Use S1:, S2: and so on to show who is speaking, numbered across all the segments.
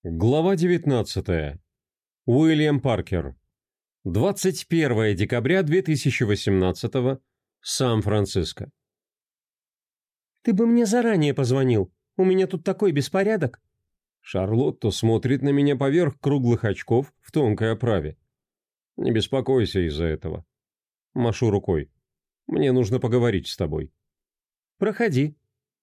S1: Глава 19. Уильям Паркер. 21 декабря 2018. Сан-Франциско.
S2: «Ты бы мне заранее позвонил. У меня тут такой беспорядок».
S1: Шарлотта смотрит на меня поверх круглых очков в тонкой оправе. Не беспокойся из-за этого. Машу рукой. Мне нужно поговорить с тобой.
S2: «Проходи».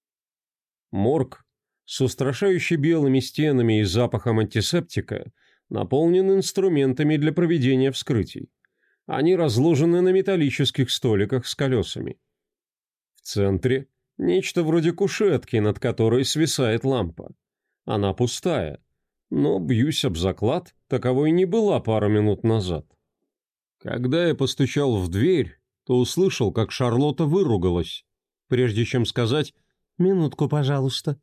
S1: Морг с устрашающе белыми стенами и запахом антисептика наполнен инструментами для проведения вскрытий. Они разложены на металлических столиках с колесами. В центре нечто вроде кушетки, над которой свисает лампа. Она пустая, но, бьюсь об заклад, таковой не была пару минут назад. Когда я постучал в дверь, то услышал, как Шарлотта выругалась, прежде чем сказать
S2: «Минутку, пожалуйста».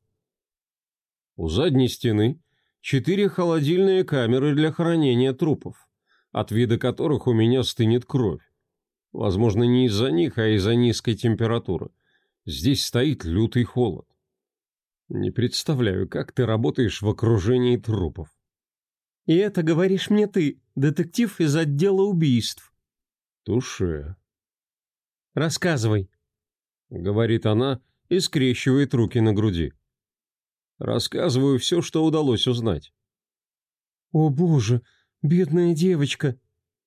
S1: У задней стены 4 холодильные камеры для хранения трупов, от вида которых у меня стынет кровь. Возможно, не из-за них, а из-за низкой температуры. Здесь стоит лютый холод. Не представляю, как ты работаешь в окружении трупов.
S2: «И это говоришь мне ты, детектив из отдела убийств».
S1: Туше.
S2: «Рассказывай».
S1: Говорит она и скрещивает руки на груди. Рассказываю все, что удалось узнать.
S2: «О боже, бедная девочка».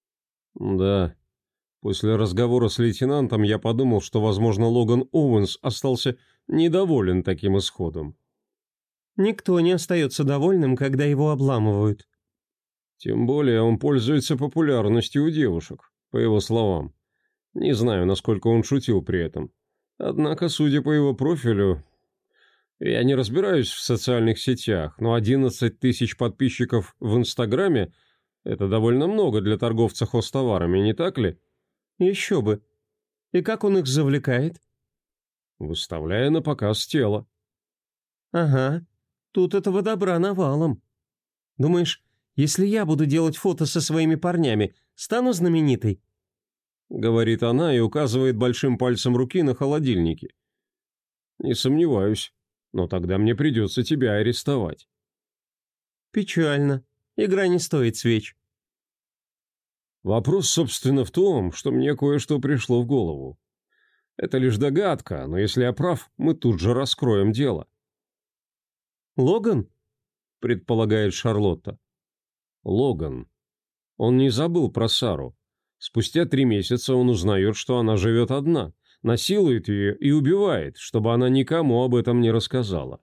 S1: Да. После разговора с лейтенантом я подумал, что, возможно, Логан Оуэнс остался недоволен таким исходом.
S2: Никто не остается довольным, когда его обламывают.
S1: Тем более он пользуется популярностью у девушек, по его словам. Не знаю, насколько он шутил при этом. Однако, судя по его профилю... Я не разбираюсь в социальных сетях, но 11 тысяч подписчиков в Инстаграме – это довольно много для торговца хозтоварами, не так ли?
S2: Еще бы. И как он их завлекает?
S1: Выставляя на показ тело.
S2: Ага, тут этого добра навалом. Думаешь, если я буду делать фото со своими парнями, стану знаменитой?
S1: Говорит она и указывает большим пальцем руки на холодильнике. Не сомневаюсь, но тогда мне придется тебя арестовать.
S2: Печально. Игра не стоит свеч.
S1: Вопрос, собственно, в том, что мне кое-что пришло в голову. Это лишь догадка, но если я прав, мы тут же раскроем дело.
S2: Логан?
S1: Предполагает Шарлотта. Логан. Он не забыл про Сару. Спустя 3 месяца он узнает, что она живет одна, насилует ее и убивает, чтобы она никому об этом не рассказала.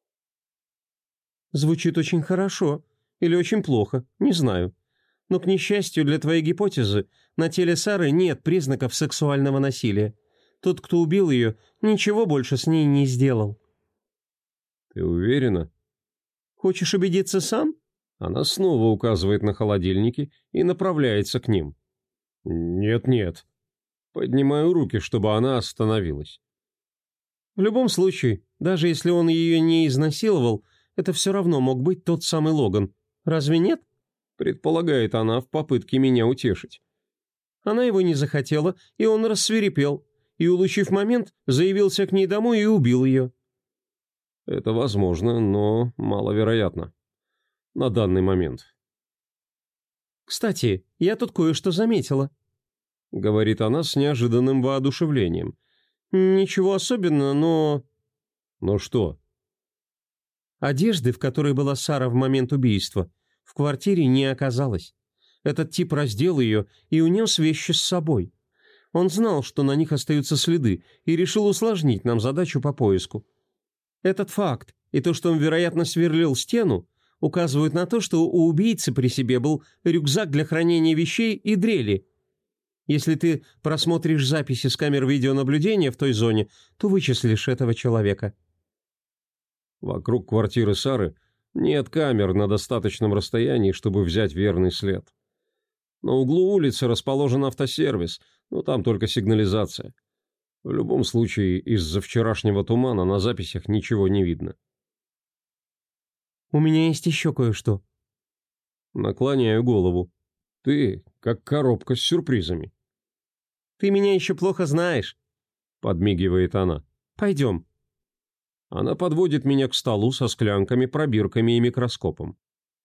S2: Звучит очень хорошо. Или очень плохо, не знаю. Но, к несчастью для твоей гипотезы, на теле Сары нет признаков сексуального насилия. Тот, кто убил ее, ничего больше с ней не сделал.
S1: Ты уверена?
S2: Хочешь убедиться сам?
S1: Она снова указывает на холодильники и направляется к ним. Нет. Поднимаю руки, чтобы она остановилась.
S2: В любом случае, даже если он ее не изнасиловал, это все равно мог быть тот самый Логан. Разве нет?
S1: Предполагает она в попытке меня утешить.
S2: Она его не захотела, и он рассвирепел, и, улучив момент, заявился к ней домой и убил ее.
S1: Это возможно, но маловероятно. На данный момент.
S2: «Кстати, я тут кое-что заметила», —
S1: говорит она с неожиданным воодушевлением.
S2: «Ничего особенного, но...»
S1: «Ну что?»
S2: Одежды, в которой была Сара в момент убийства, в квартире не оказалось. Этот тип раздел ее и унес вещи с собой. Он знал, что на них остаются следы, и решил усложнить нам задачу по поиску. Этот факт и то, что он, вероятно, сверлил стену, указывают на то, что у убийцы при себе был рюкзак для хранения вещей и дрели. Если ты просмотришь записи с камер видеонаблюдения в той зоне, то вычислишь этого человека.
S1: Вокруг квартиры Сары нет камер на достаточном расстоянии, чтобы взять верный след. На углу улицы расположен автосервис, но там только сигнализация. В любом случае, из-за вчерашнего тумана на записях ничего не видно.
S2: «У меня есть еще кое-что».
S1: Наклоняю голову. Ты как коробка с сюрпризами.
S2: «Ты меня еще плохо знаешь», — подмигивает она. «Пойдем».
S1: Она подводит меня к столу со склянками, пробирками и микроскопом.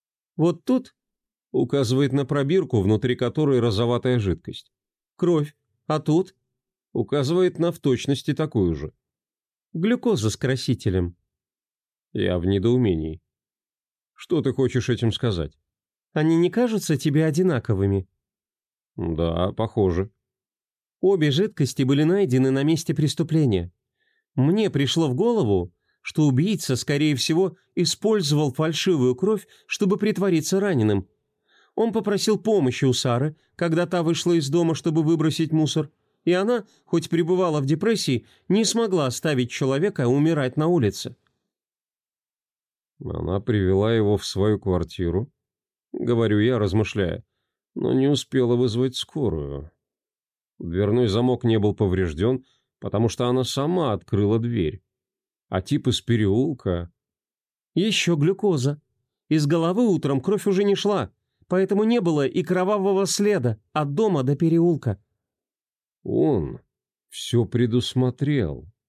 S2: Вот тут
S1: указывает на пробирку, внутри которой розоватая жидкость.
S2: кровь, а тут
S1: Указывает на в точности такую же.
S2: глюкоза с красителем.
S1: Я в недоумении. Что ты хочешь этим сказать?
S2: Они не кажутся тебе одинаковыми?
S1: Да, похоже.
S2: Обе жидкости были найдены на месте преступления. Мне пришло в голову, что убийца, скорее всего, использовал фальшивую кровь, чтобы притвориться раненым. Он попросил помощи у Сары, когда та вышла из дома, чтобы выбросить мусор, и она, хоть пребывала в депрессии, не смогла оставить человека умирать на улице.
S1: Она привела его в свою квартиру, говорю я, размышляя, но не успела вызвать скорую. Дверной замок не был поврежден, потому что она сама открыла дверь. А тип из переулка...
S2: Еще глюкоза. Из головы утром кровь уже не шла, поэтому не было и кровавого следа от дома до переулка.
S1: Он все предусмотрел.